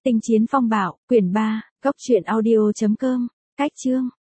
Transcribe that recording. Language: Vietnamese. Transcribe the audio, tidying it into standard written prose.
Tinh chiến phong bạo, quyển 3, cốc truyện audio.com, cách chương.